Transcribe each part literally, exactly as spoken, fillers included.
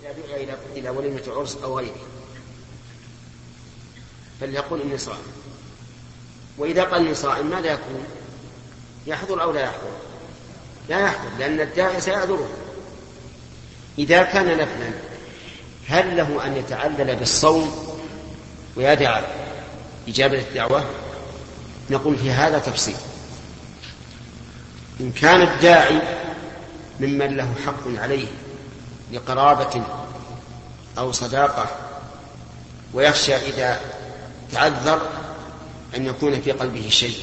إذا دعي إلى وليمة عرس أو غيره فليقول إني صائم، وإذا قال إني صائم ماذا يكون؟ يحضر أو لا يحضر؟ لا يحضر، لأن الداعي سيعذره. إذا كان نفلا هل له أن يتعلل بالصوم ويدع إجابة الدعوة؟ نقول في هذا تفصيل. إن كان الداعي ممن له حق عليه لقرابة أو صداقة ويخشى إذا تعذر أن يكون في قلبه شيء،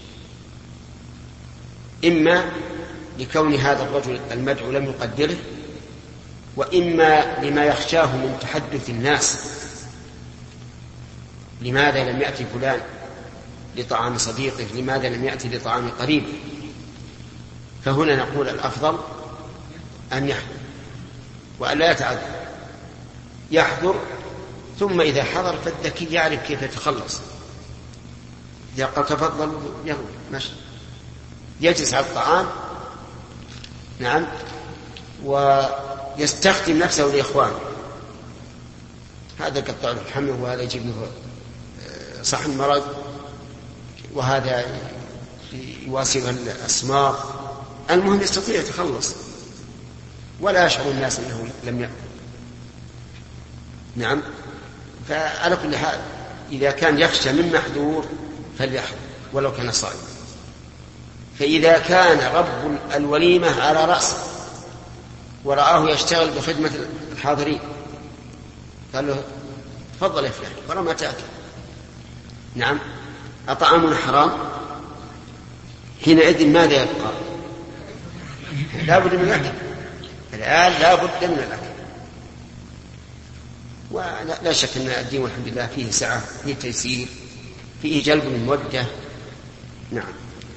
إما لكون هذا الرجل المدعو لم يقدره، وإما لما يخشاه من تحدث الناس: لماذا لم يأتي فلان لطعام صديقه؟ لماذا لم يأتي لطعام قريبه؟ فهنا نقول الأفضل أن يحضر وأن لا يتعذر. يحضر، ثم إذا حضر فالذكي يعرف كيف يتخلص. إذا قال تفضل يهو ماشي، يجلس على الطعام، نعم، ويستخدم نفسه لإخوانه، هذا يقطع له الحمل، وهذا يجيب له صحن مرض، وهذا يواصل الأسمار. المهم يستطيع يتخلص ولا يشعر الناس أنه لم يأكل. نعم. فعلى كل حال إذا كان يخشى من محذور فليحضر ولو كان صائما. فإذا كان رب الوليمة على رأسه ورآه يشتغل بخدمة الحاضرين قال له تفضل يا فلان ورا ما تأكل، نعم، أطعامنا حرام، حينئذ ماذا يبقى؟ لا بد من الأكل، الآن لا بد من الأكل. ولا لا شك أن الدين والحمد لله فيه سعة، فيه تيسير، فيه جلب المودة. نعم.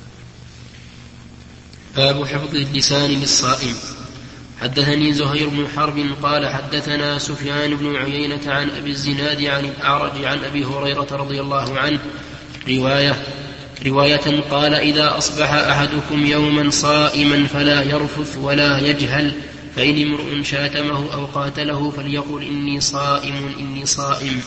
باب حفظ اللسان للصائم. حدثني زهير بن حرب قال حدثنا سفيان بن عيينة عن أبي الزناد عن الأعرج عن أبي هريرة رضي الله عنه رواية رواية قال: إذا أصبح أحدكم يوما صائما فلا يرفث ولا يجهل، فإن امرؤ شاتمه أو قاتله فليقل إني صائم إني صائم.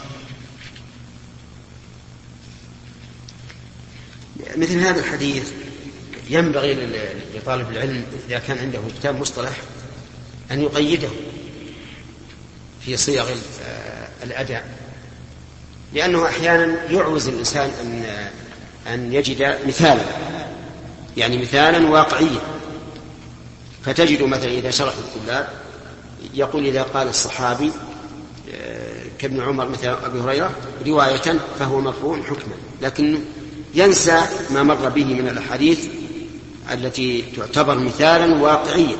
مثل هذا الحديث ينبغي لطالب العلم إذا كان عنده كتاب مصطلح أن يقيده في صيغ الأداء، لأنه أحيانا يعوز الإنسان أن أن يجد مثالا، يعني مثالا واقعيا. فتجد مثلا إذا شرح الطلاب يقول إذا قال الصحابي كابن عمر مثل أبي هريرة رواية فهو مرفوع حكما، لكن ينسى ما مر به من الأحاديث التي تعتبر مثالا واقعيا.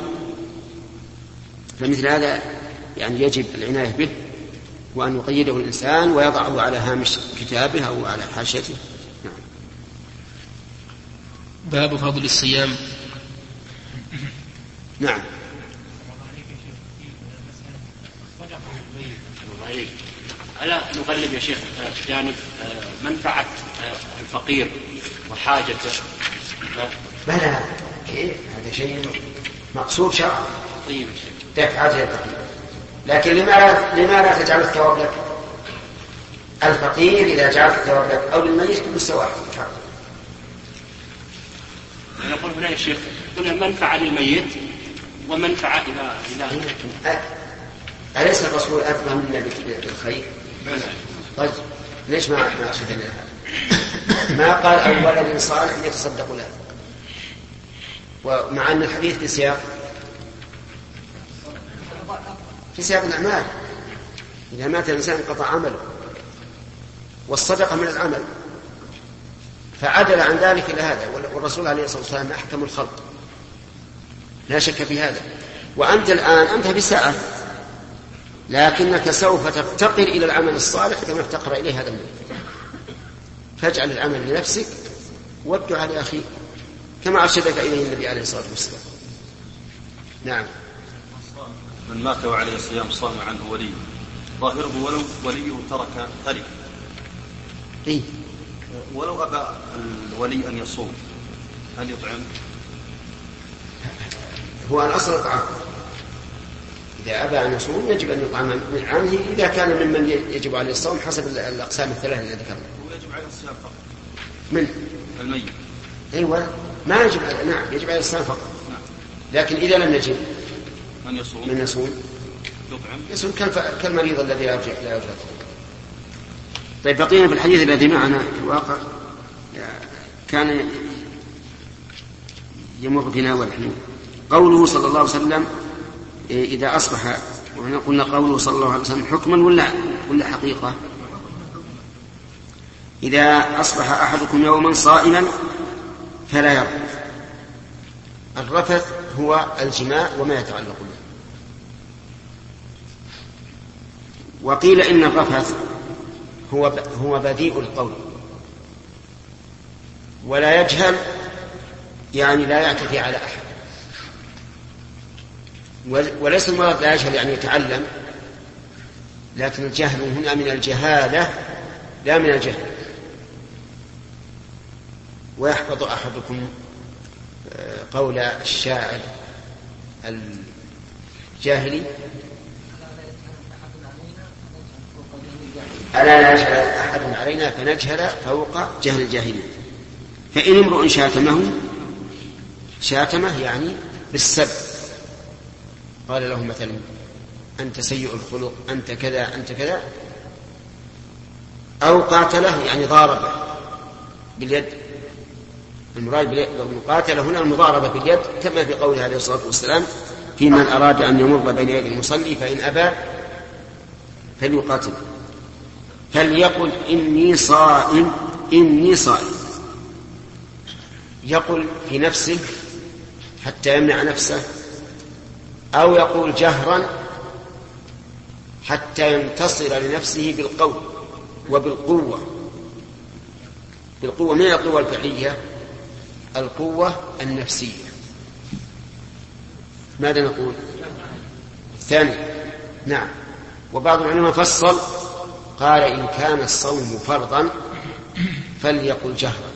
فمثل هذا يعني يجب العناية به، وأن يقيده الإنسان ويضعه على هامش كتابه أو على حاشيته. نعم. باب فضل الصيام. نعم. ألا نغلب يا شيخ جانب منفعة الفقير وحاجته؟ بلى، كيف؟ هذا شيء مقصود شرعا. طيب دفع حاجة الفقير، لكن لماذا لماذا تجعل الثواب لك؟ الفقير إذا جعل الثواب لك أو للميت كل سواء. نقول هنا يا شيخ هنا منفعة للميت ومنفعة إلى إلى أليس الرسول أفضل منا بالخير؟ طيب ليش ما ما أخذ لنا هذا؟ ما قال أو ولد صالح يتصدق له، ومع أن الحديث في سياق في سياق الأعمال. إذا مات الإنسان انقطع عمله، والصدقة من العمل، فعدل عن ذلك إلى هذا. والرسول عليه الصلاة والسلام أحكم الخلق، لا شك في هذا. وأنت الآن أنت بساعة، لكنك سوف تفتقر إلى العمل الصالح كما افتقر إليه هذا الملك. فاجعل العمل لنفسك والدعاء لأخيك كما أرشدك إليه النبي عليه الصلاة والسلام. نعم. من مات وعليه الصيام صام عنه ولي، ظاهره ولو وليه ترك ترك إيه؟ ولو أبى الولي أن يصوم هل يطعم؟ هو الأصل الطعام، إذا أبى أن يصوم يجب أن يطعم من عنه إذا كان ممن يجب عليه الصوم حسب الأقسام الثلاثة التي ذكرنا. ويجب عليه الصيام فقط. من الميت. أيوة ما يجب عليه، نعم يجب عليه الصيام فقط. لكن إذا لم يجب من يصوم من يصوم يطعم يصوم كالمريض الذي لا يرجع لا يرجع. طيب بقينا في الحديث الذي معنا في الواقع كان يمر بنا ونحن قوله صلى الله عليه وسلم إذا أصبح، وهنا قلنا قوله صلى الله عليه وسلم حكما ولا ولا حقيقة. إذا أصبح أحدكم يوما صائما فلا يرفث. الرفث هو الجماع وما يتعلق به. وقيل إن الرفث هو هو بديء القول ولا يجهل، يعني لا يعتدي على أحد. وليس المراد لا يجهل يعني يتعلم، لكن الجهل هنا من الجهالة لا من الجهل. ويحفظ أحدكم قول الشاعر الجاهلي ألا لا يجهل أحد علينا فنجهل فوق جهل الجاهلين. فإن امرؤ شاتمه شاتمه يعني بالسب، قال له مثلا أنت سيء الخلق، أنت كذا أنت كذا، أو قاتله يعني ضاربه باليد. المراد بالمقاتلة هنا المضاربة باليد، كما في قوله عليه الصلاة والسلام في من أراد أن يمر بين يدي المصلي فإن أبى فليقاتل، فليقل إني صائم إني صائم. يقول في نفسه حتى يمنع نفسه، أو يقول جهرا حتى ينتصر لنفسه بالقول وبالقوة. بالقوة من القوة الفعلية، القوة النفسية. ماذا نقول؟ الثاني نعم. وبعض العلماء فصل قال إن كان الصوم فرضا فليقل جهرا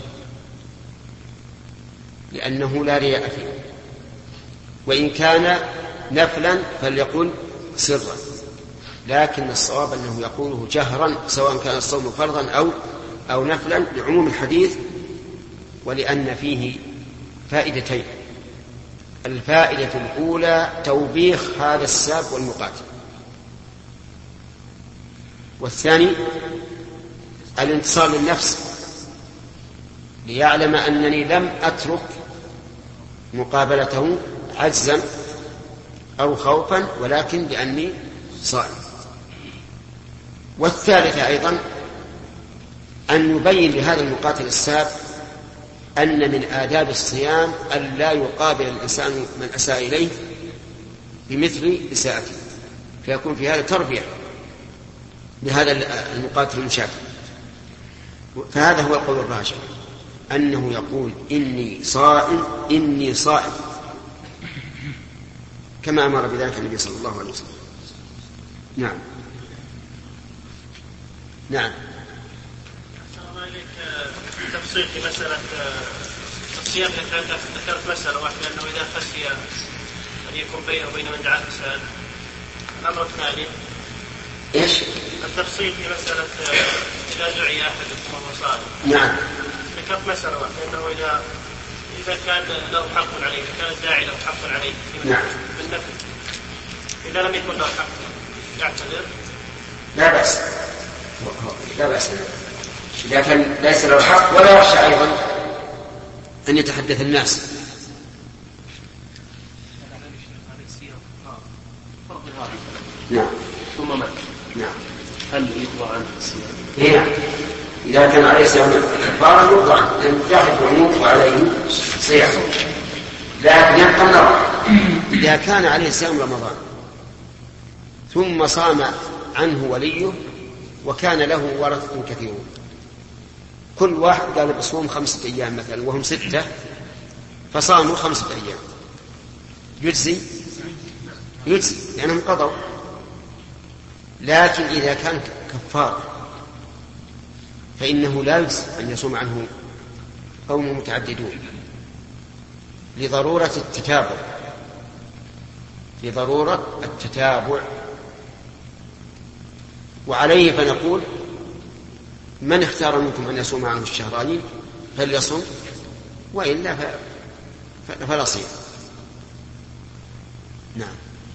لأنه لا رياء فيه، وإن كان نفلا فليقل سرا، لكن الصواب أنه يقوله جهرا سواء كان الصوم فرضا أو أو نفلا لعموم الحديث، ولأن فيه فائدتين. الفائدة الأولى توبيخ هذا الساب والمقاتل، والثاني الانتصار للنفس ليعلم أنني لم أترك مقابلته عجزا أو خوفا، ولكن لأني صائم. والثالثة أيضا أن يبين لهذا المقاتل الساب أن من آداب الصيام أن لا يقابل الإنسان من أساء إليه بمثل إساءته، فيكون في هذا تربية لهذا المقاتل المشاكل. فهذا هو القول الراجح، أنه يقول إني صائم إني صائم كما أمر بذلك النبي صلى الله عليه وسلم. نعم نعم. تفصيل في مسألة الصيام، ذكرت مسألة واحدة أنه إذا خشي أن يكون بينه وبين من دعاه إنسان. الأمر الثاني إيش؟ التفصيل في مسألة إذا دعي أحدكم وهو صائم. نعم. ذكرت مسألة واحدة أنه إذا إذا كان له حق عليه، إذا كان الداعي له حق عليه نعم بالنفل، إذا لم يكن له حق يعتذر لا بأس لا بأس إذا كان ليس له حق، ولا يخشى أيضا أن يتحدث الناس. نعم ثم مات. نعم. هل يقضى عنه الصيام؟ نعم. إذا كان عليه صيام كفارة يقضى عنه، لأن يجاهد ويموت وعليه صيام، لكن يبقى النظر إذا كان عليه صيام رمضان ثم صام عنه وليه وكان له ورثة كثيرون، كل واحد قال بصوم خمسة أيام مثلا وهم ستة، فصاموا خمسة أيام، يجزي يجزي لأنهم قضوا. لكن إذا كان كفار فإنه لا يجزي أن يصوم عنه قوم متعددون لضرورة التتابع لضرورة التتابع. وعليه فنقول من اختار منكم أن يصوم عنه الشهرين فليصم، وإلا فلا صيام. نعم.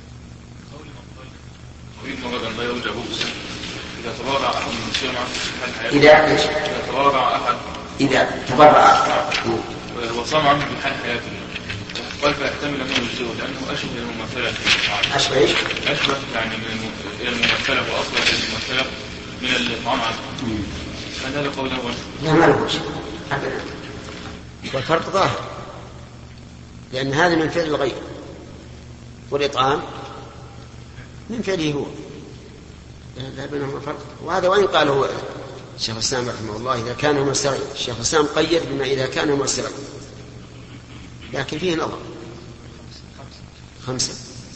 لا يرجع إذا تبرع أحد من الصيام عنه في حال إذا إيش؟ إذا تبرع أحد إذا تبرع وصام عنه في حال حياته قال فيحتمل منه الجزء لأنه أشبه الممثلة. أشبه إيش؟ أشبه يعني من الممثلة وأصبح الممثلة من الطعام عنه. هل هذا قوله؟ لا ما له شيء أبدا، والفرق ظاهر، لأن هذا من فعل الغير والإطعام من فعله هو، لا بينهما فرق. وهذا وإن قاله الشيخ الإسلام رحمه الله إذا كان ممثلا، الشيخ الإسلام قيد بما إذا كان ممثلا، لكن فيه نظر. خمسة.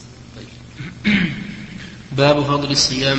باب فضل الصيام.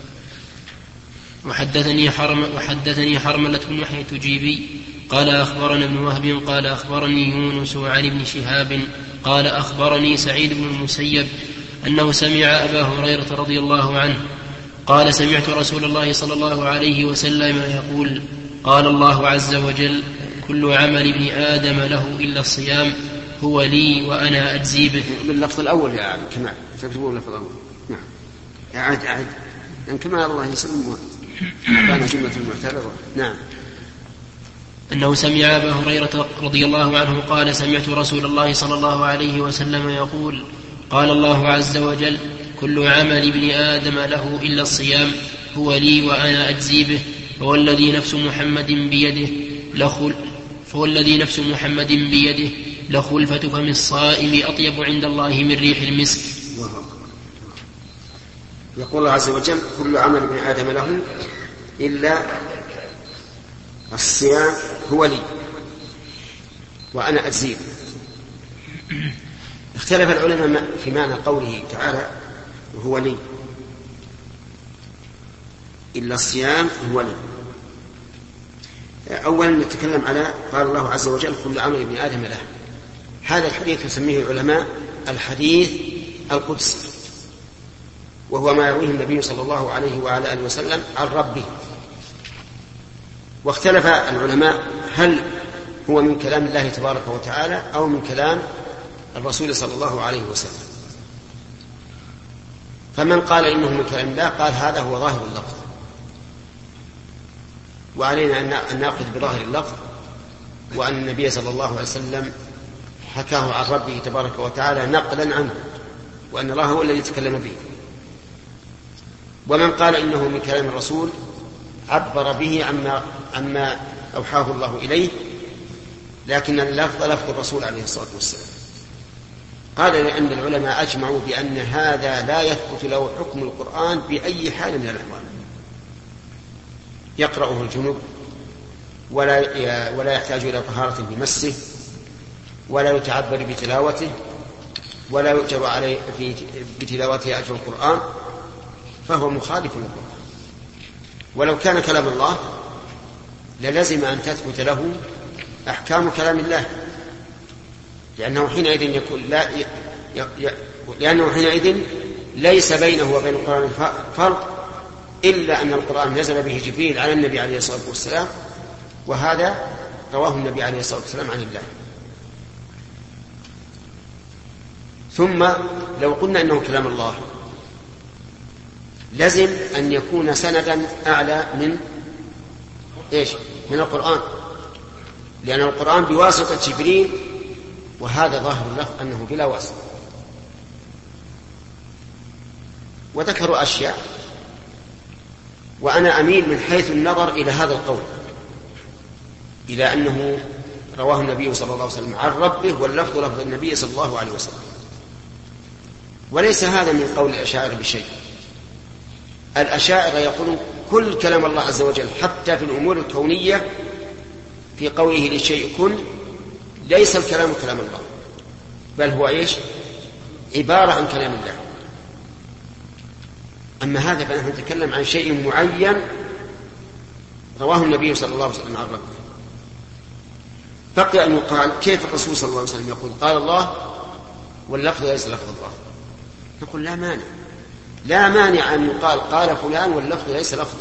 وحدثني حرم وحدثني حرملة بن يحيى التجيبي قال أخبرنا ابن وهب قال أخبرني يونس عن ابن شهاب قال أخبرني سعيد بن المسيب أنه سمع أبا هريرة رضي الله عنه قال سمعت رسول الله صلى الله عليه وسلم يقول قال الله عز وجل كل عمل ابن آدم له إلا الصيام هو لي وأنا أجزي به. باللفظ الأول يا عم كما تكتبون اللفظ الأول. نعم. أعد أعد يعني كما الله يسلم كان جملة المعتبرة. نعم. أنه سمع أبا هريرة رضي الله عنه قال سمعت رسول الله صلى الله عليه وسلم يقول قال الله عز وجل كل عمل ابن آدم له إلا الصيام هو لي وأنا أجزي به فوالذي نفس محمد بيده لخل فوالذي نفس محمد بيده لخلفة فم الصائم أطيب عند الله من ريح المسك. يقول الله عز وجل كل عمل ابن آدم له إلا الصيام هو لي وأنا أجزي به. اختلف العلماء في معنى قوله تعالى هو لي إلا الصيام هو لي. أولا نتكلم على قال الله عز وجل كل عمل ابن آدم له. هذا الحديث يسميه العلماء الحديث القدسي، وهو ما يرويه النبي صلى الله عليه وعلى آله وسلم عن ربه. واختلف العلماء هل هو من كلام الله تبارك وتعالى أو من كلام الرسول صلى الله عليه وسلم. فمن قال إنه من كلام الله قال هذا هو ظاهر اللفظ، وعلينا أن نأخذ بظاهر اللفظ، وأن النبي صلى الله عليه وسلم حكاه عن ربه تبارك وتعالى نقلا عنه، وأن الله هو الذي تكلم به. ومن قال إنه من كلام الرسول عبر به عما, عما أوحاه الله إليه، لكن اللفظ لفظ الرسول عليه الصلاة والسلام. قال لأن العلماء أجمعوا بأن هذا لا يثبت له حكم القرآن بأي حال من الأحوال، يقرأه الجنوب ولا, ولا يحتاج إلى طهارة بمسه، ولا يتعبر بتلاوته، ولا يؤجر عليه في بتلاوته أجر القرآن، فهو مخالف للقرآن. ولو كان كلام الله للزم أن تثبت له أحكام كلام الله، لأنه حينئذ يكون لا ي... ي... لأنه حينئذ ليس بينه وبين القرآن فرق، إلا أن القرآن نزل به جبريل على النبي عليه الصلاة والسلام، وهذا رواه النبي عليه الصلاة والسلام عن الله. ثم لو قلنا إنه كلام الله لازم أن يكون سندا أعلى من إيش؟ من القرآن، لأن القرآن بواسطة جبريل، وهذا ظاهر اللفظ أنه بلا واسطة. وذكروا أشياء، وأنا أميل من حيث النظر إلى هذا القول، إلى أنه رواه النبي صلى الله عليه وسلم عن ربه، واللفظ لفظ النبي صلى الله عليه وسلم. وليس هذا من قول الأشاعرة بشيء. الأشاعرة يقولون كل كلام الله عز وجل حتى في الأمور الكونية في قوله للشيء كن ليس الكلام كلام الله، بل هو إيش؟ عبارة عن كلام الله. أما هذا فنحن نتكلم عن شيء معين رواه النبي صلى الله عليه وسلم عن ربه. بقي أن يقال كيف الرسول صلى الله عليه وسلم يقول قال الله واللفظ ليس لفظ الله؟ نقول لا مانع، لا مانع أن يقال قال فلان واللفظ ليس لفظا،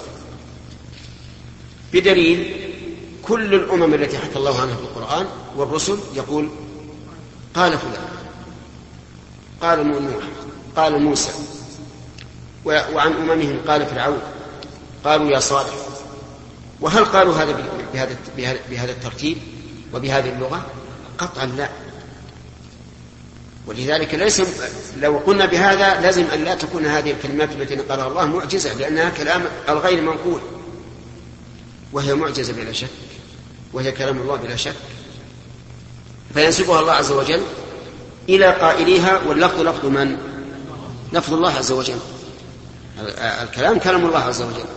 بدليل كل الأمم التي حكى الله عنها في القرآن والرسل يقول قال فلان، قال نوح، قال موسى، وعن أممهم قال فرعون، قالوا يا صالح. وهل قالوا هذا بهذا بهذا الترتيب وبهذه اللغة؟ قطعا لا. ولذلك ليس لو قلنا بهذا لازم أن لا تكون هذه الكلمات التي قالها الله معجزة، لأنها كلام الغير منقول، وهي معجزة بلا شك، وهي كلام الله بلا شك، فينسبها الله عز وجل إلى قائليها، واللفظ لفظ من؟ لفظ الله عز وجل، الكلام كلام الله عز وجل،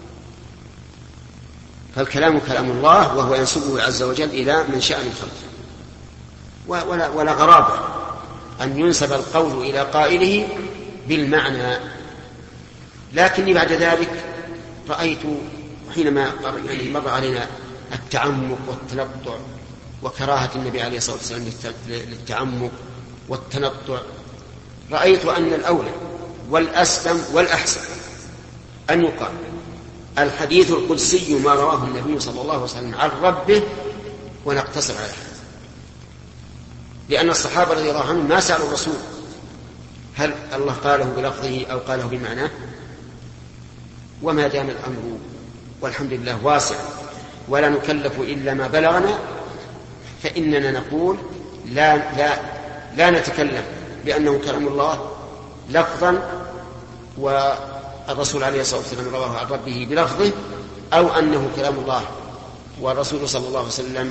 فالكلام كلام الله وهو ينسبه عز وجل إلى من شاء من خلقه، ولا, ولا غرابة أن ينسب القول إلى قائله بالمعنى. لكني بعد ذلك رأيت حينما يعني مر علينا التعمق والتنطع وكراهة النبي عليه الصلاة والسلام للتعمق والتنطع، رأيت أن الأولى والأسلم والأحسن أن يقال الحديث القدسي ما رواه النبي صلى الله عليه وسلم عن ربه ونقتصر على هذا، لأن الصحابة رضي الله عنهم ما سألوا الرسول هل الله قاله بلفظه أو قاله بمعناه، وما دام الأمر والحمد لله واسع ولا نكلف إلا ما بلغنا، فإننا نقول لا, لا, لا نتكلم بأنه كلام الله لفظا والرسول عليه الصلاة والسلام رواه عن ربه بلفظه، أو أنه كلام الله والرسول صلى الله عليه وسلم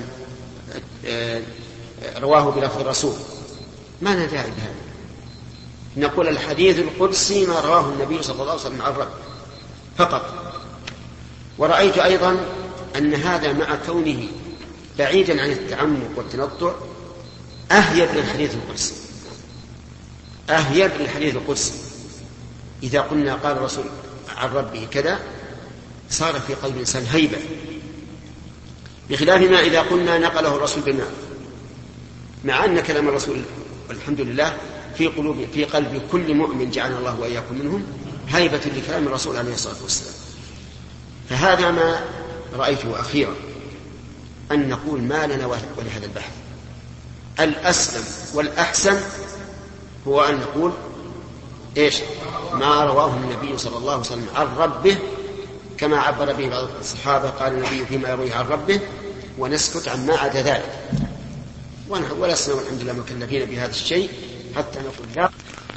رواه بلفظ الرسول. ما لنا داعي بهذا، نقول الحديث القدسي ما رواه النبي صلى الله عليه وسلم عن ربه فقط. ورأيت أيضا أن هذا مع كونه بعيدا عن التعمق والتنطع أهيب للحديث القدسي، أهيب للحديث القدسي. إذا قلنا قال الرسول عن ربه كذا صار في قلب الإنسان هيبة، بخلاف ما إذا قلنا نقله الرسول بالمعنى، مع أن كلام الرسول والحمد لله في قلوب في قلب كل مؤمن جعلنا الله وإياكم منهم هيبة لكلام الرسول عليه الصلاة والسلام. فهذا ما رأيته أخيرا، أن نقول ما لنا ولهذا البحث. الأسلم والأحسن هو أن نقول إيش ما رواه النبي صلى الله عليه وسلم عن ربه كما عبر به بعض الصحابة، قال النبي فيما يرويه عن ربه، ونسكت عن ما عدا ذلك، ولسنا والحمد لله مكلفين بهذا الشيء حتى نقول لا.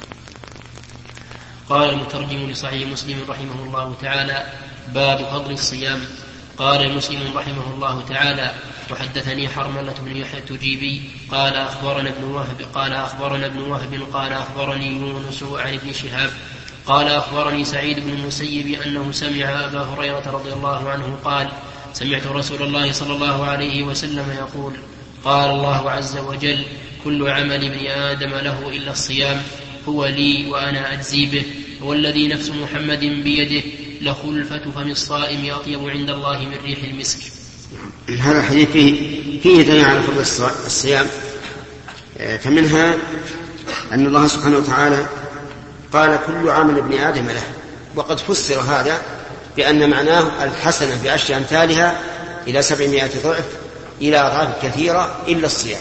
قال المترجم لصحيح مسلم رحمه الله تعالى: باب فضل الصيام. قال مسلم رحمه الله تعالى: وحدثني حرملة بن يحيى التجيبي قال أخبرنا ابن وهب قال أخبرنا ابن وهب قال أخبرني يونس عن ابن شهاب قال أخبرني سعيد بن المسيب أنه سمع أبا هريرة رضي الله عنه قال: سمعت رسول الله صلى الله عليه وسلم يقول: قال الله عز وجل: كل عمل ابن آدم له إلا الصيام هو لي وأنا أجزي به، والذي نفس محمد بيده لخلفة فم الصائم أطيب عند الله من ريح المسك. هذا الحديث فيه, فيه دليل على فضل الصيام، فمنها أن الله سبحانه وتعالى قال كل عمل ابن آدم له، وقد فسر هذا بأن معناه الحسنة بعشر أمثالها إلى سبعمائة ضعف إلى أضعاف كثيرة إلا الصيام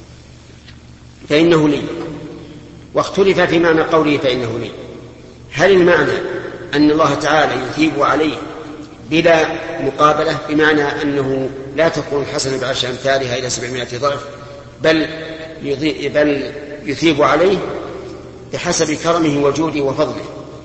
فإنه لي. واختلف في معنى قوله فإنه لي، هل المعنى أن الله تعالى يثيب عليه بلا مقابلة، بمعنى أنه لا تكون الحسنة بعشر أمثالها إلى سبعمائة ضعف، بل بل يثيب عليه بحسب كرمه وجوده وفضله،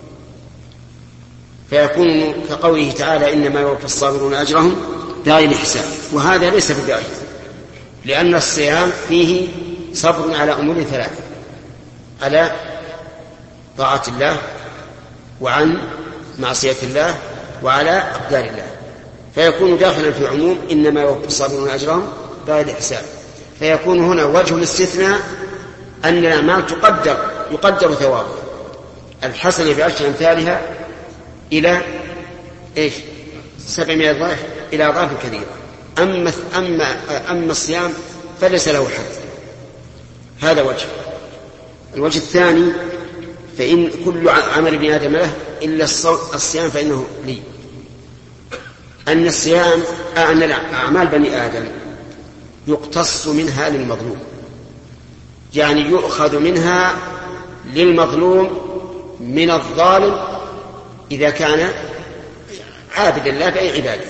فيكون كقوله تعالى: إنما يوفى الصابرون أجرهم بغير حساب. وهذا ليس بداية، لأن الصيام فيه صبر على أمور ثلاثة: على طاعة الله، وعن معصية الله، وعلى أقدار الله، فيكون داخلا في عموم إنما يوفى الصابرون أجرهم بغير حساب. فيكون هنا وجه الاستثناء أن الأعمال تقدر يقدر ثوابه الحسنة بعشر أمثالها إلى إيش سبعمائة ضعف إلى أضعاف كثيرة. أما أما أما الصيام فليس له حد. هذا وجه. الوجه الثاني فإن كل عمل ابن آدم له إلا الصيام فإنه لي. أن الصيام أن أعمال بني آدم يقتص منها للمظلوم، يعني يؤخذ منها للمظلوم من الظالم إذا كان عابدا لا بأي عبادة،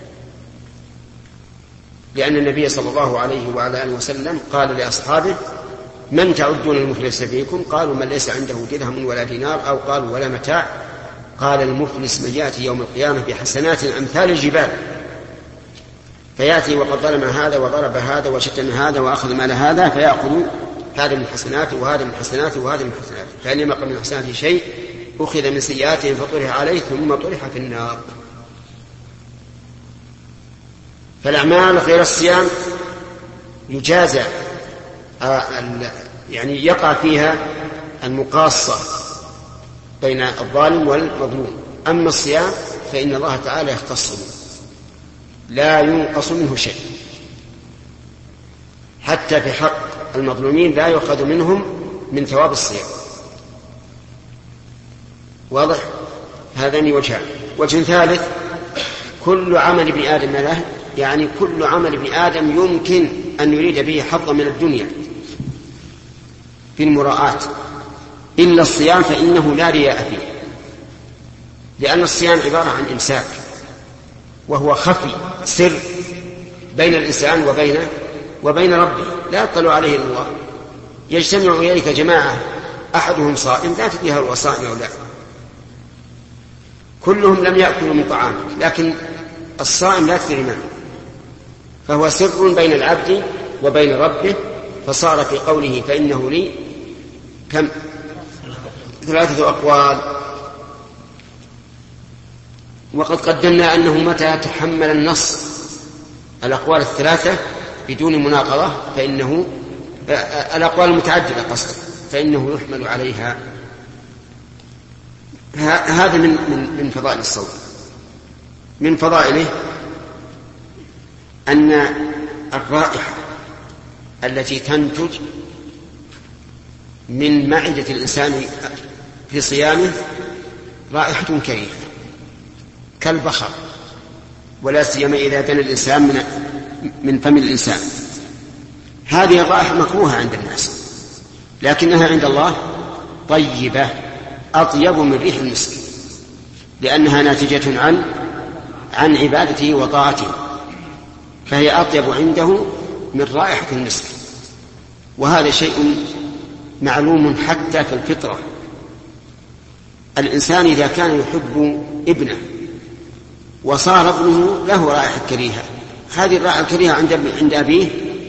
لأن النبي صلى الله عليه وعلى آله وسلم قال لأصحابه: من تعدون المفلس فيكم؟ قالوا: من ليس عنده درهم ولا دينار، أو قالوا: ولا متاع. قال: المفلس من يأتي يوم القيامة بحسنات أمثال الجبال، فيأتي وقد ظلم هذا وضرب هذا وشتم هذا وأخذ مال هذا، فيأخذ هذا من حسناته وهذا من حسناته وهذا من حسناته، فإن لم يقل من حسناته شيء أخذ من سيئاتهم فطرح عليه ثم طرح في النار. فالأعمال غير الصيام يجازى يعني يقع فيها المقاصة بين الظالم والمظلوم. أما الصيام فإن الله تعالى يختص به لا ينقص منه شيء، حتى في حق المظلومين لا يؤخذ منهم من ثواب الصيام. واضح؟ هذان وجهان. وجه ثالث: كل عمل ابن آدم له، يعني كل عمل ابن آدم يمكن أن يريد به حظا من الدنيا في المراءات إلا الصيام فإنه لا رياء فيه، لأن الصيام عبارة عن إمساك، وهو خفي سر بين الإنسان وبين وبين ربه، لا يطلع عليه الله. يجتمع إليك جماعة أحدهم صائم لا تدري هل هو صائم أو لا، كلهم لم يأكلوا من طعامك، لكن الصائم لا تدري منه، فهو سر بين العبد وبين ربه. فصار في قوله فإنه لي كم؟ ثلاثة أقوال. وقد قدمنا أنه متى تحمل النص الأقوال الثلاثة بدون مناقضة فإنه الأقوال المتعددة قصد فإنه يحمل عليها. هذا من من من فضائل الصوم. من فضائله أن الرائحة التي تنتج من معدة الإنسان في صيامه رائحة كريهة كالبخر، ولا سيما إذا دنا الإنسان من من فم الإنسان. هذه الرائحة مكروهة عند الناس، لكنها عند الله طيبة أطيب من ريح المسك، لأنها ناتجة عن عن عبادته وطاعته، فهي أطيب عنده من رائحة المسك. وهذا شيء معلوم حتى في الفطرة. الإنسان إذا كان يحب ابنه وصار ابنه له رائحة كريهة، هذه الرائحة الكريهة عند عند أبيه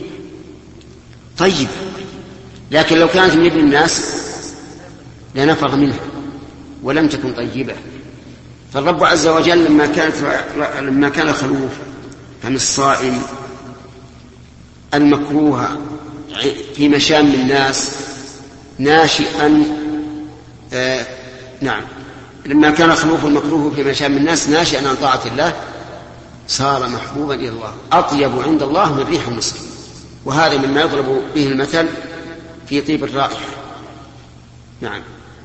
طيب، لكن لو كانت من ابن الناس لنفر منها ولم تكن طيبة. فالرب عز وجل لما كانت لما كان خلوف عن الصائم المكروه في مشام الناس ناشئا آه نعم لما كان خلوف المكروه في مشام الناس ناشئا عن طاعة الله صار محبوبا إلى الله أطيب عند الله من ريح المسك. وهذا مما يضرب به المثل في طيب الرائحة. نعم.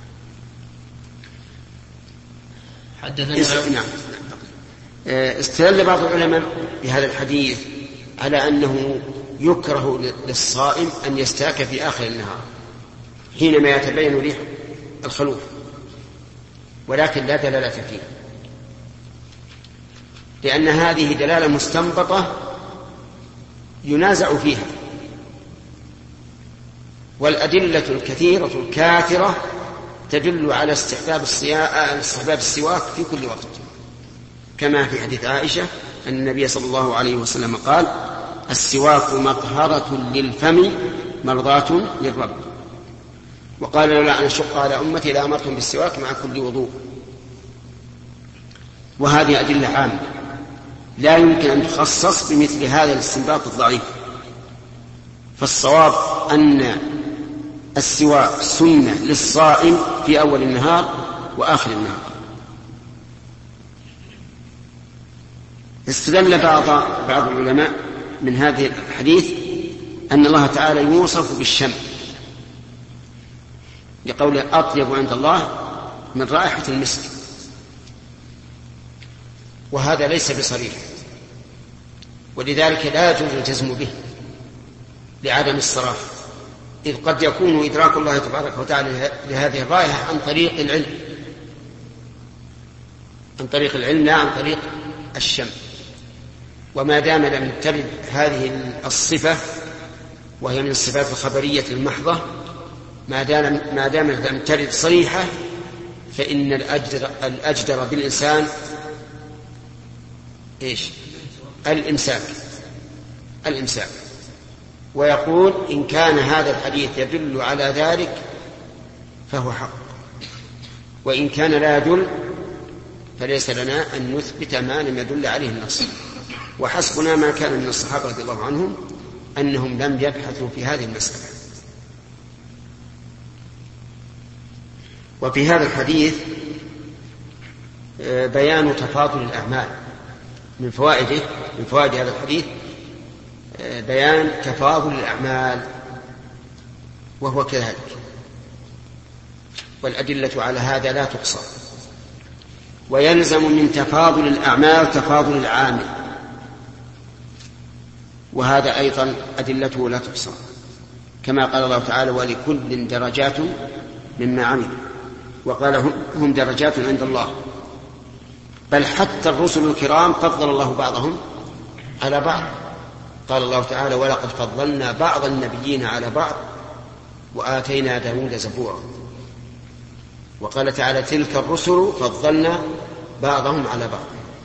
حدثنا نعم. استدل بعض العلماء بهذا الحديث على أنه يكره للصائم أن يستاك في آخر النهار حينما يتبين ريح الخلوف، ولكن لا دلالة فيه، لأن هذه دلالة مستنبطة ينازع فيها، والأدلة الكثيرة الكاثرة تدل على استحباب استحباب السواك في كل وقت، كما في حديث عائشة أن النبي صلى الله عليه وسلم قال: السواك مطهرة للفم مرضاة للرب. وقال: لولا أن أشق على أمتي لأمرتهم بالسواك مع كل وضوء. وهذه أدلة عامة لا يمكن أن تخصص بمثل هذا الاستنباط الضعيف. فالصواب أن السواك سنة للصائم في أول النهار وآخر النهار. استدل بعض بعض العلماء من هذه الحديث أن الله تعالى يوصف بالشم، لقوله أطيب عند الله من رائحة المسك، وهذا ليس بصريح، ولذلك لا يجوز الجزم به لعدم الصراحة، إذ قد يكون إدراك الله تبارك وتعالى لهذه الرائحة عن طريق العلم، عن طريق العلم لا عن طريق الشم. وما دام لم ترد هذه الصفة وهي من الصفات الخبرية المحضة، ما دام ما دام لم ترد صريحة، فإن الأجدر, الأجدر بالإنسان إيش؟ الإمساك الإمساك ويقول إن كان هذا الحديث يدل على ذلك فهو حق، وإن كان لا يدل فليس لنا أن نثبت ما لم يدل عليه النص. وحسبنا ما كان من الصحابة رضي الله عنهم أنهم لم يبحثوا في هذه المسألة. وفي هذا الحديث بيان تفاضل الأعمال، من فوائده من فوائد هذا الحديث بيان تفاضل الأعمال، وهو كذلك، والأدلة على هذا لا تقصى. ويلزم من تفاضل الأعمال تفاضل العامل، وهذا أيضا أدلته لا تقصى، كما قال الله تعالى ولكل درجات مما عملوا، وقال هم درجات عند الله. بل حتى الرسل الكرام فضل الله بعضهم على بعض، قال الله تعالى ولقد فضلنا بعض النبيين على بعض وآتينا داود زبورا. وقال تعالى تلك الرسل فضلنا بعضهم على بعض.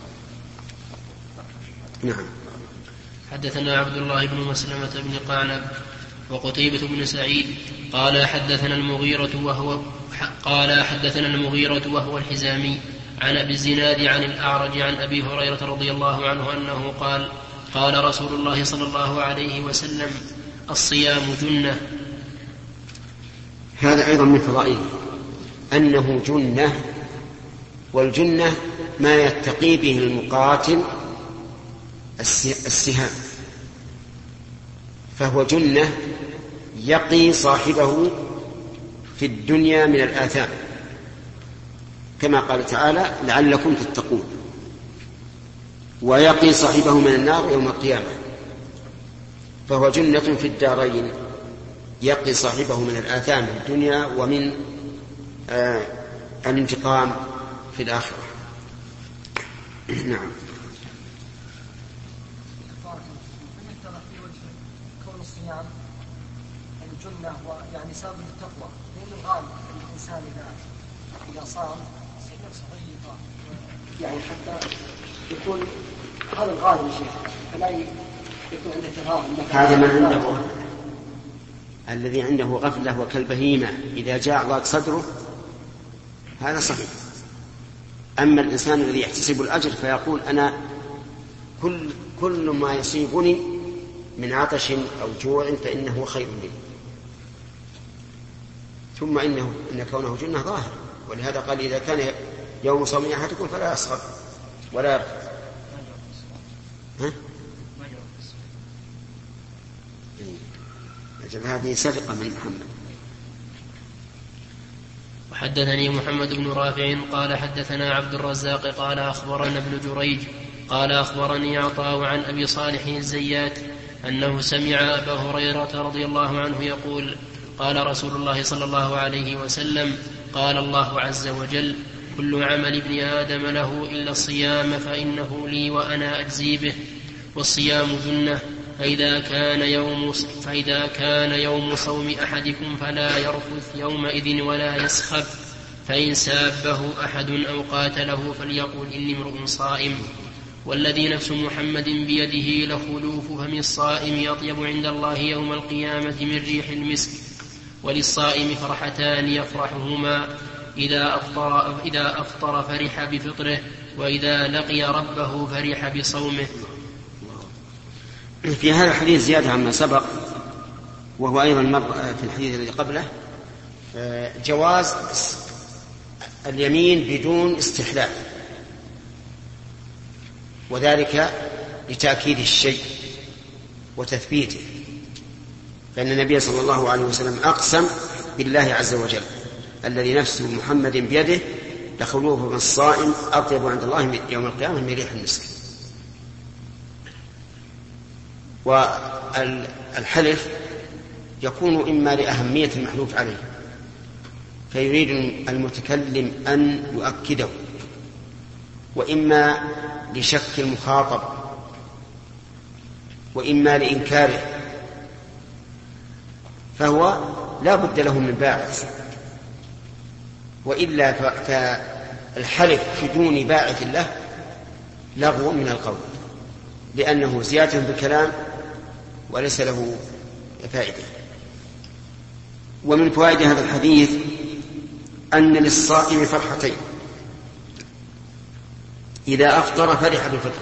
نعم. حدثنا عبد الله بن مسلمة بن قعنب وقتيبة بن سعيد قال حدثنا المغيرة وهو قال حدثنا المغيرة وهو الحزامي عن أبي الزناد عن الأعرج عن أبي هريرة رضي الله عنه أنه قال قال رسول الله صلى الله عليه وسلم الصيام جنة. هذا أيضا من فضائله أنه جنة، والجنة ما يتقي به المقاتل السهام، فهو جنة يقي صاحبه في الدنيا من الآثام، كما قال تعالى لعلكم تتقون، ويقي صاحبه من النار يوم القيامة، فهو جنة في الدارين يقي صاحبه من الآثام في الدنيا ومن آه الانتقام في الآخرة. نعم. كون الصيام الجنة ويعني سبب التقوى، لأن الغالب الإنسان إذا إذا صام يعني حتى يكون هذا الغالب شيء، فلا يكون عنده تفاهم. هذا من عنده الذي عنده غفلة وكالبهيمة إذا جاء ضاق صدره، هذا صحيح. أما الإنسان الذي يحتسب الأجر فيقول أنا كل, كل ما يصيبني من عطش أو جوع فإنه خير لي، ثم إنه إن كونه جنة ظاهر، ولهذا قال إذا كان يوم صوم أحدكم فلا يصخب ولا يرفث. ها؟ أجل هذه سرقة من محمد. وحدثني محمد بن رافع قال حدثنا عبد الرزاق قال أخبرنا ابن جريج قال أخبرني عطاء عن أبي صالح الزيات أنه سمع أبا هريرة رضي الله عنه يقول قال رسول الله صلى الله عليه وسلم قال الله عز وجل كل عمل ابن آدم له إلا الصيام فإنه لي وأنا أجزي به، والصيام جنة، فإذا كان يوم, فإذا كان يوم صوم أحدكم فلا يرفث يومئذ ولا يسخب، فإن سابه أحد أو قاتله فليقل إني امرؤ صائم، والذي نفس محمد بيده لخلوف فم الصائم أطيب عند الله يوم القيامة من ريح المسك. وللصائم فرحتان يفرحهما إذا أفطر, إذا أفطر فرح بفطره، وإذا لقي ربه فرح بصومه. في هذا الحديث زيادة عما سبق، وهو أيضا مر في الحديث الذي قبله، جواز اليمين بدون استحلال، وذلك لتأكيد الشيء وتثبيته، فإن النبي صلى الله عليه وسلم أقسم بالله عز وجل الذي نفس محمد بيده لخلوف من الصائم أطيب عند الله يوم القيامة من ريح المسك. والحلف يكون إما لأهمية المحلوف عليه فيريد المتكلم أن يؤكده، وإما لشك المخاطب، وإما لإنكاره، فهو لا بد له من باعث، وإلا فالحلف بدون باعث له لغو من القول، لأنه زيادة بالكلام وليس له فائدة. ومن فوائد هذا الحديث أن للصائم فرحتين: إذا أفطر فرح بفطره،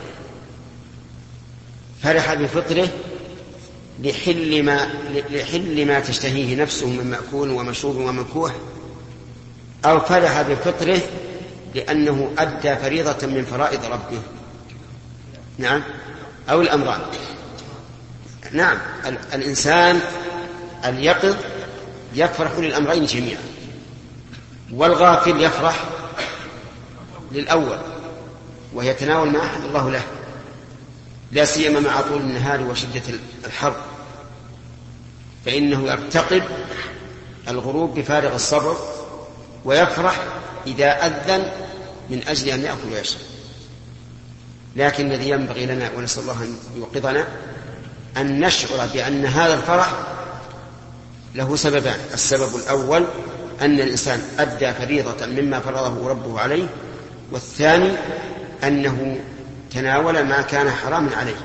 فرح بفطره لحل ما, لحل ما تشتهيه نفسه من مأكول ومشروب ومكروه، أو فرح بفطره لأنه أدى فريضة من فرائض ربه. نعم، أو الأمران. نعم، الإنسان اليقظ يفرح للأمرين جميعا، والغافل يفرح للأول ويتناول ما أحد الله له، لا سيما مع طول النهار وشدة الحر، فإنه يرتقب الغروب بفارغ الصبر ويفرح إذا أذن من أجل أن يأكل ويشرب. لكن الذي ينبغي لنا، ونسأل الله أن يوقظنا، أن نشعر بأن هذا الفرح له سببان: السبب الأول أن الإنسان أدى فريضة مما فرضه ربه عليه، والثاني أنه تناول ما كان حراما عليه.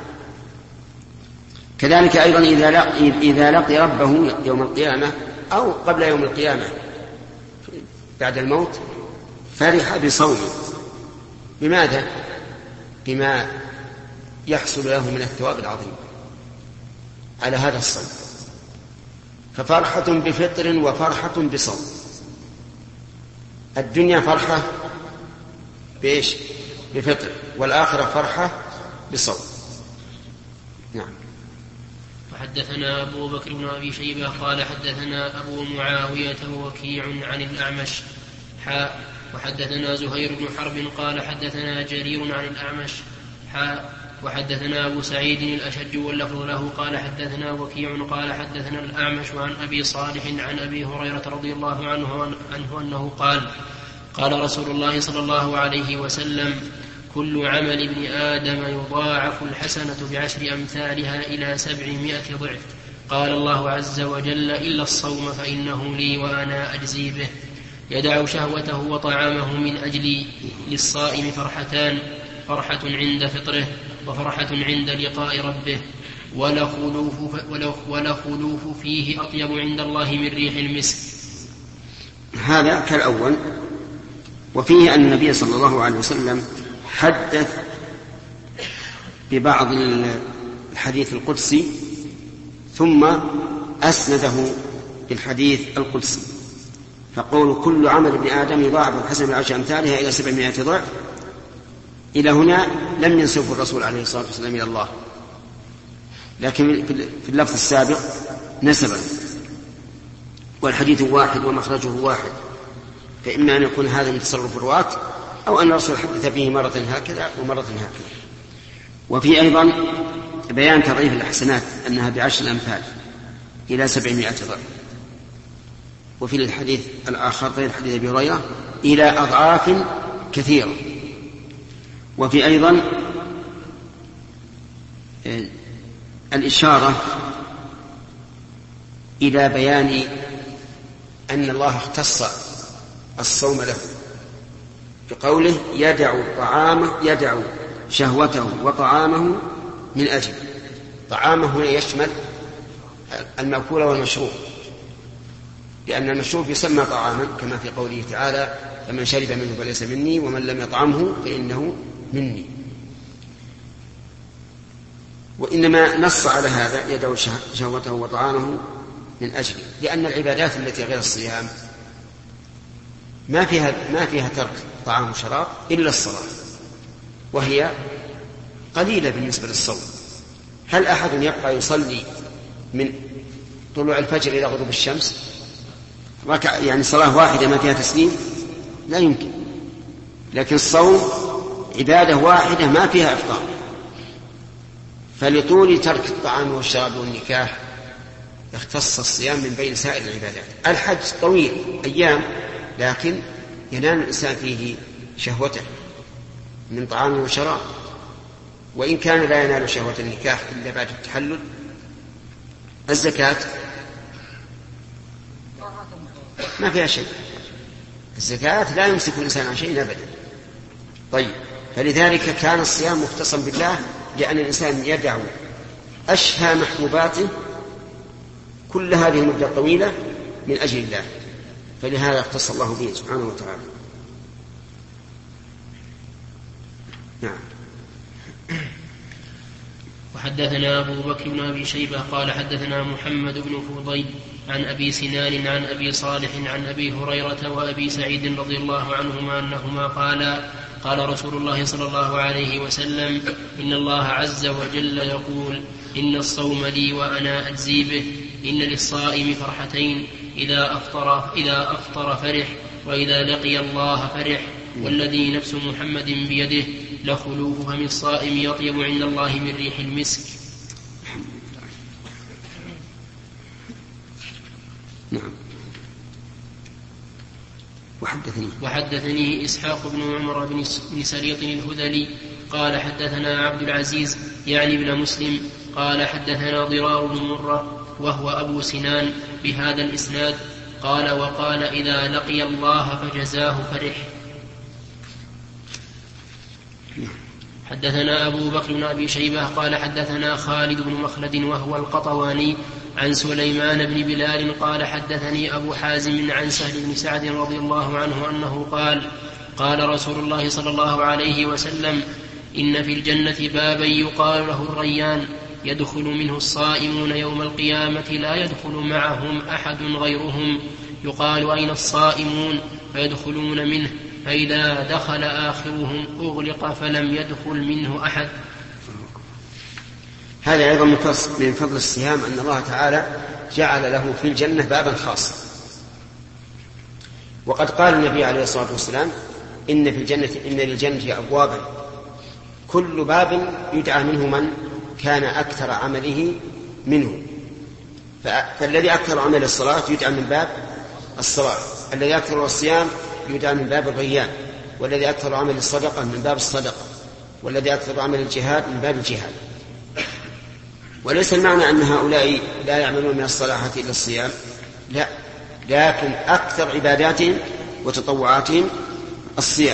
كذلك أيضا إذا لقي, إذا لقي ربه يوم القيامة أو قبل يوم القيامة بعد الموت فرح بصومه. بماذا؟ بما يحصل له من الثواب العظيم على هذا الصوم. ففرحة بفطر وفرحة بصوم. الدنيا فرحة بإيش؟ بفطر، والآخرة فرحة بصوم. نعم. وحدثنا أبو بكر بن أبي شيبة قال حدثنا أبو معاوية ووكيع عن الأعمش حاء وحدثنا زهير بن حرب قال حدثنا جرير عن الأعمش حاء وحدثنا أبو سعيد الأشج واللفظ له قال حدثنا وكيع قال حدثنا الأعمش عن أبي صالح عن أبي هريرة رضي الله عنه, عنه أنه قال قال رسول الله صلى الله عليه وسلم: كل عمل ابن آدم يضاعف الحسنة بعشر أمثالها إلى سبعمائة ضعف. قال الله عز وجل: إلا الصوم فإنه لي وأنا أجزي به. يدع شهوته وطعامه من أجلي. للصائم فرحتان: فرحة عند فطره وفرحة عند لقاء ربه، ولخلوف, ولخلوف فيه أطيب عند الله من ريح المسك. هذا كالأول. وفيه أن النبي صلى الله عليه وسلم حدث ببعض الحديث القدسي ثم أسنده بالحديث القدسي، فقول كل عمل ابن آدم يضاعف الحسنة بعشر أمثالها إلى سبعمائة ضعف، إلى هنا لم ينسبه الرسول عليه الصلاة والسلام إلى الله، لكن في اللفظ السابق نسبه، والحديث واحد ومخرجه واحد، فإما أن يكون هذا من تصرف الرواة أو أن الرسول حدث فيه مرة هكذا ومرة هكذا. وفي أيضا بيان تضعيف الحسنات أنها بعشر الأمثال إلى سبعمائة ضعف. وفي الحديث الآخر غير حديث أبي هريرة إلى أضعاف كثيرة. وفي أيضا الإشارة إلى بيان أن الله اختص الصوم له بقوله: يدع طعامه يدع شهوته وطعامه من أجل. طعامه يشمل المأكول والمشروب، لأن المشروب يسمى طعاما كما في قوله تعالى: فمن شرب منه فليس مني ومن لم يطعمه فإنه مني. وإنما نص على هذا: يدع شهوته وطعامه من أجله، لأن العبادات التي غير الصيام ما فيها ما فيها ترك طعام وشراب إلا الصلاة، وهي قليلة بالنسبة للصوم. هل أحد يبقى يصلي من طلوع الفجر إلى غروب الشمس؟ ركع يعني صلاة واحدة ما فيها تسليم لا يمكن، لكن الصوم عبادة واحدة ما فيها إفطار، فلطول ترك الطعام والشراب والنكاح يختص الصيام من بين سائر العبادات. الحج طويل أيام لكن ينال الإنسان فيه شهوته من طعام وشراب، وإن كان لا ينال شهوة النكاح إلا بعد التحلل. الزكاة ما فيها شيء، الزكاة لا يمسك الإنسان عن شيء أبدا. طيب، فلذلك كان الصيام مختصا بالله، لأن الإنسان يدع أشهى محبوباته كل هذه المدة الطويلة من أجل الله، فلهذا اختص الله به سبحانه وتعالى. نعم. وحدثنا أبو بكر بن أبي شيبة قال حدثنا محمد بن فضيل عن أبي سنان عن أبي صالح عن أبي هريرة وأبي سعيد رضي الله عنهما أنهما قالا قال رسول الله صلى الله عليه وسلم: إن الله عز وجل يقول: إن الصوم لي وأنا أجزي به. إن للصائم فرحتين: إذا أفطر, إذا أفطر فرح، وإذا لقي الله فرح. والذي نفس محمد بيده لخلوف فم الصائم يطيب عند الله من ريح المسك. نعم. وحدثني وحدثني إسحاق بن عمر بن سريط الهذلي قال حدثنا عبد العزيز يعني ابن مسلم قال حدثنا ضرار بن مرة وهو أبو سنان بهذا الإسناد قال: وقال: إذا لقي الله فجزاه فرح. حدثنا أبو بكر بن أبي شيبة قال حدثنا خالد بن مخلد وهو القطواني عن سليمان بن بلال قال حدثني أبو حازم عن سهل بن سعد رضي الله عنه أنه قال: قال رسول الله صلى الله عليه وسلم: إن في الجنة بابا يقال له الريان، يدخل منه الصائمون يوم القيامة لا يدخل معهم أحد غيرهم، يقال: أين الصائمون؟ فيدخلون منه، فإذا دخل آخرهم أغلق فلم يدخل منه أحد. هذا أيضا من فضل الصيام أن الله تعالى جعل له في الجنة بابا خاصا. وقد قال النبي عليه الصلاة والسلام: إن في الجنة إن للجنة أبوابا كل باب يدعى منه من كان أكثر عمله منه، فالذي أكثر عمل الصلاة يدعى من باب الصلاة، الذي أكثر الصيام يدعى من باب الريان، والذي أكثر عمل الصدقة من باب الصدقة، والذي أكثر عمل الجهاد من باب الجهاد. وليس المعنى أن هؤلاء لا يعملون من الصلاة إلا الصيام، لا، لكن أكثر عباداتهم وتطوعاتهم الصيام،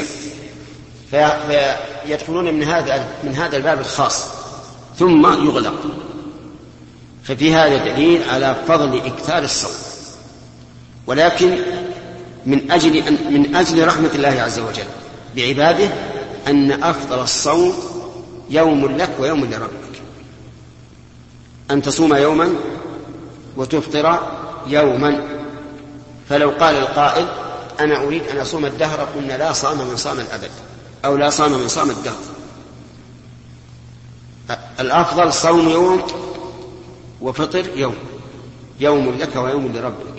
فيدخلون من هذا من هذا الباب الخاص ثم يغلق. ففي هذا دليل على فضل إكثار الصوم، ولكن من أجل أن من أجل رحمة الله عز وجل بعباده أن أفضل الصوم يوم لك ويوم لربك، أن تصوم يوما وتفطر يوما. فلو قال القائل: أنا أريد أن أصوم الدهر، قلنا: لا صام من صام الأبد، أو لا صام من صام الدهر. الأفضل صوم يوم وفطر يوم، يوم لك ويوم لربك.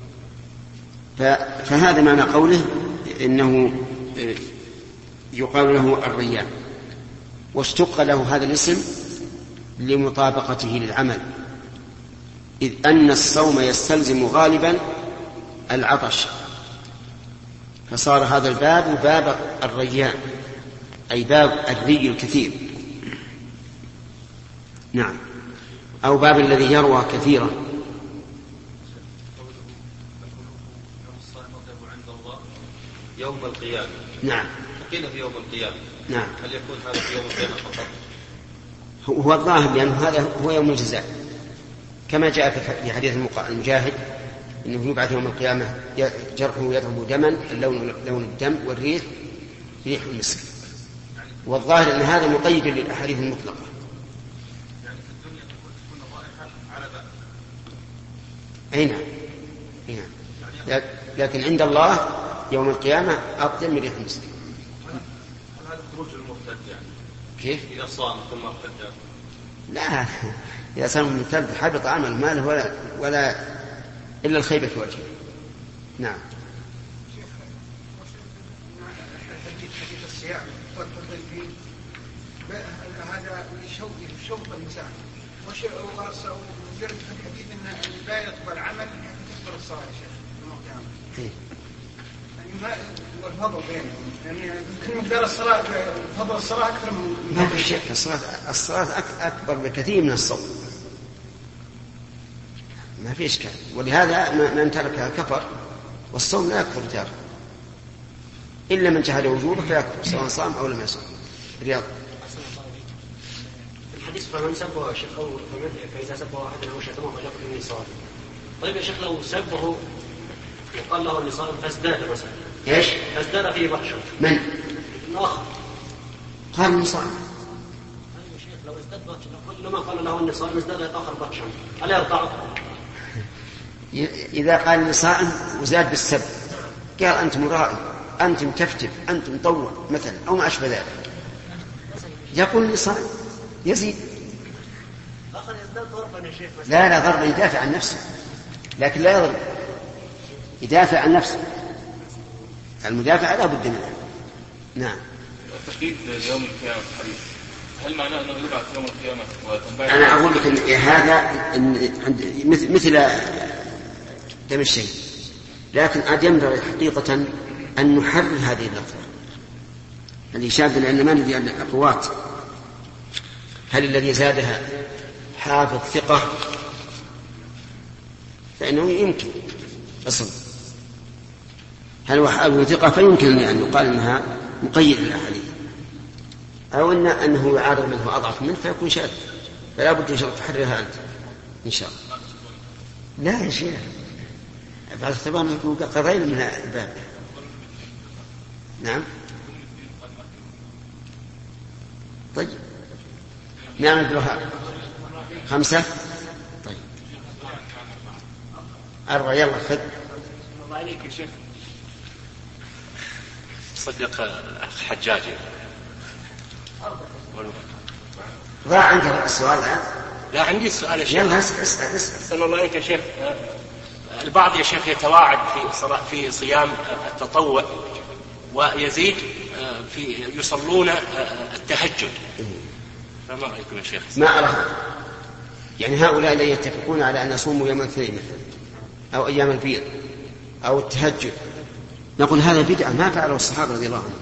فهذا معنى قوله إنه يقال له الريان، واشتق له هذا الاسم لمطابقته للعمل، إذ أن الصوم يستلزم غالبا العطش، فصار هذا الباب باب الريان، أي باب الري الكثير. نعم، أو باب الذي يروى كثيرا. يوم القيامة. نعم. قيل في يوم القيامة. نعم. هل يكون هذا في يوم القيامة فقط؟ هو الظاهر لأنه هذا هو يوم الجزاء، كما جاء في حديث المجاهد إنه يبعث يوم القيامة جرحه يذهب دما، اللون لون الدم والريح ريح المسك. والظاهر أن هذا مقيد للأحاديث المطلقة. يعني في الدنيا تكون الرائحة على باب. أي نعم. أي نعم. لكن عند الله يوم القيامة أفضل من ريح المسك. هل هذا خروج المرتد يعني؟ كيف؟ إذا صام ثم ارتد؟ لا، إذا صام المرتد حبط عمله، ما له ولا ولا إلا الخيبة في وجهه. نعم. حديث الصيام والتفضيل فيه هذا يشوق الإنسان وجرد في الحديث أن لا يقبل عمل حتى تقبل الصلاة يا شيخ يوم القيامة. يعني ما والفضل بينهم يعني يمكن مقدار الصلاة فضل الصلاة أكثر من ما في شك. الصلاة الصلاة أكبر بكثير من الصوم، ما في إشكال. ولهذا من تركها كفر، والصوم لا يكفر تارك إلا من جهل وجوبه فيكفر سواء صام أو لم يصم. رياض الحديث فمن سبه شيخ أو فإذا سبه أحد أو شتمه فليقل إني صائم. طيب يا شيخ لو سبه وقال له إني صائم فازداد مثلا إيش؟ فازداد فيه بطشا من؟ الآخر قال إني صائم. أيوة شيخ لو ازداد بطشا كل ما قال له إني صائم ازداد الآخر بطشا ألا يرضعه؟ إذا قال إني صائم وزاد بالسب قال أنت مرائي، أنت مكفتف، أنت مطوع مثلا أو ما أشبه ذلك، يقول إني صائم يزيد. لا لا ضرب يدافع عن نفسه، لكن لا يضرب، يدافع عن نفسه. المدافع لا بد منه. نعم. التقييد يوم القيامة الحديث هل معناه أنه يبعث يوم القيامة وتنبعث؟ أنا أقول لك إن هذا مثل مثل دم الشيء، لكن عاد ينبغي حقيقة أن نحرر هذه اللفظة اللي شاذ، لأن ما ندري عن الأقوات. هل الذي زادها حافظ ثقة؟ فإنه يمكن أصل. هل هو حافظ ثقة فيمكن أن يقال أنها مقيد للأحاديث، أو إن أنه يعارض من هو أضعف منه فيكون شاذ، فلا بد إن شاء الله تحررها أنت إن شاء الله. لا يا شيخ بعد اختبار يكون قضينا من الباب. نعم. طيب نعم الدرهم خمسة. طيب أربعة يلا خذ. الله عليك يا شيخ. صدق أخ حجاج ضاع عندك السؤال الآن؟ لا عندي السؤال يا شيخ. يلا اسأل اسأل اسأل الله عليك يا شيخ. البعض يا شيخ يتواعد في صلاة في صيام التطوع ويزيد في يصلون التهجد، فما رأيكم يا شيخ؟ ما أعرف. يعني هؤلاء لا يتفقون على أن يصوموا يوم الاثنين أو أيام البيض أو التهجد، نقول هذا بدعة ما فعله الصحابة رضي الله عنهم.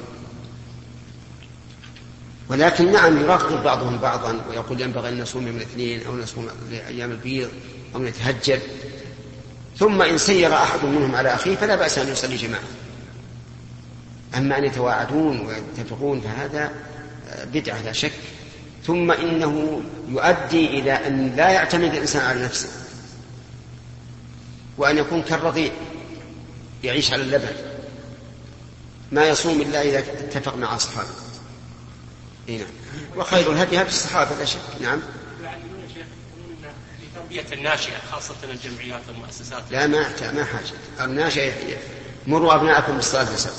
ولكن نعم يراقب بعضهم بعضا ويقول ينبغي أن نصوم يوم الاثنين أو نصوم أيام البيض أو نتهجد، ثم إن سير أحد منهم على أخيه فلا بأس أن يصلي جماعة. أما أن يتواعدون ويتفقون فهذا بدعة لا شك. ثم إنه يؤدي إلى أن لا يعتمد الإنسان على نفسه، وأن يكون كالرضيع يعيش على اللبن، ما يصوم إلا إذا اتفق مع أصحابه. نعم. وخير الهدي هدي الصحابة لا شك. نعم. تربية الناشئة خاصة الجمعيات والمؤسسات. لا ما ما حاجة. الناشئة مروا أبناءكم بالصلاة والسلام.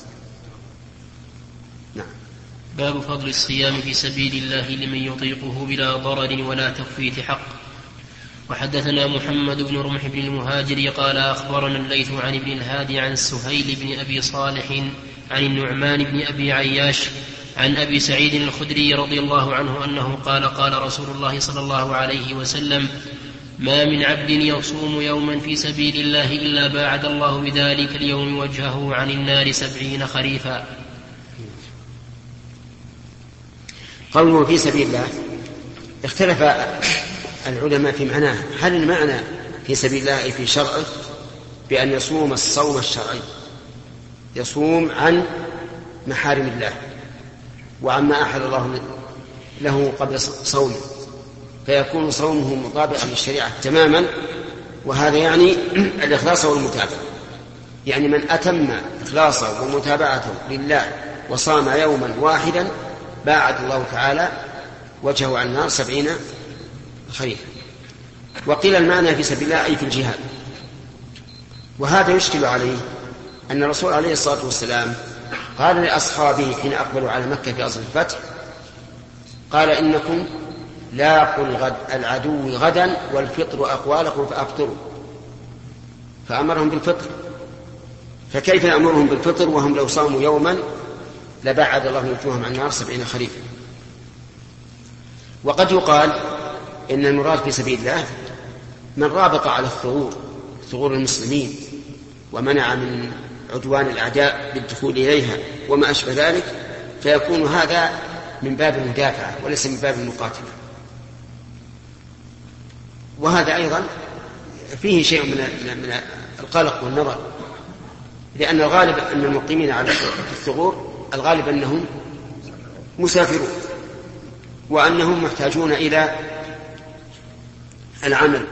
نعم. باب فضل الصيام في سبيل الله لمن يطيقه بلا ضرر ولا تفويت حق. وحدثنا محمد بن رمح بن المهاجر قال أخبرنا الليث عن ابن الهادي عن سهيل بن أبي صالح عن النعمان بن أبي عياش عن أبي سعيد الخدري رضي الله عنه أنه قال قال رسول الله صلى الله عليه وسلم: ما من عبد يصوم يوما في سبيل الله إلا باعد الله بذلك اليوم وجهه عن النار سبعين خريفا. قوله في سبيل الله اختلف العلماء في معناه. هل المعنى في سبيل الله أي في شرعه بأن يصوم الصوم الشرعي، يصوم عن محارم الله وعما أحل الله له قبل صومه، فيكون صومه مطابقا للشريعة تماما، وهذا يعني الإخلاص والمتابعة. يعني من أتم إخلاصه ومتابعته لله وصام يوما واحدا باعد الله تعالى وجهه عن النار سبعين خريفا. وقيل المعنى في سبيل الله أي في الجهاد. وهذا يشكل عليه أن الرسول عليه الصلاة والسلام قال لأصحابه حين أقبلوا على مكة في أصل الفتح، قال: إنكم لاقوا الغد العدو غدا والفطر أقوالكم فأفطروا، فأمرهم بالفطر فكيف يأمرهم بالفطر وهم لو صاموا يوما لبعد الله وجوههم عن النار سبعين خريفا. وقد يقال إن المراد في سبيل الله من رابط على الثغور ثغور المسلمين ومنع من عدوان الأعداء بالدخول إليها وما أشبه ذلك، فيكون هذا من باب المدافعة وليس من باب المقاتلة. وهذا أيضا فيه شيء من القلق والنظر، لأن الغالب أن المقيمين على الثغور الغالب أنهم مسافرون وأنهم محتاجون إلى العمل.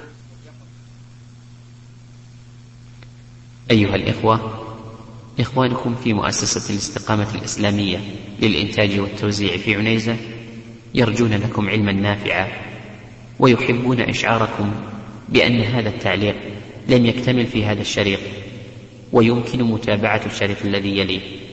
أيها الإخوة، إخوانكم في مؤسسة الاستقامة الإسلامية للإنتاج والتوزيع في عنيزة يرجون لكم علما نافعا، ويحبون إشعاركم بأن هذا التعليق لم يكتمل في هذا الشريط، ويمكن متابعة الشريط الذي يليه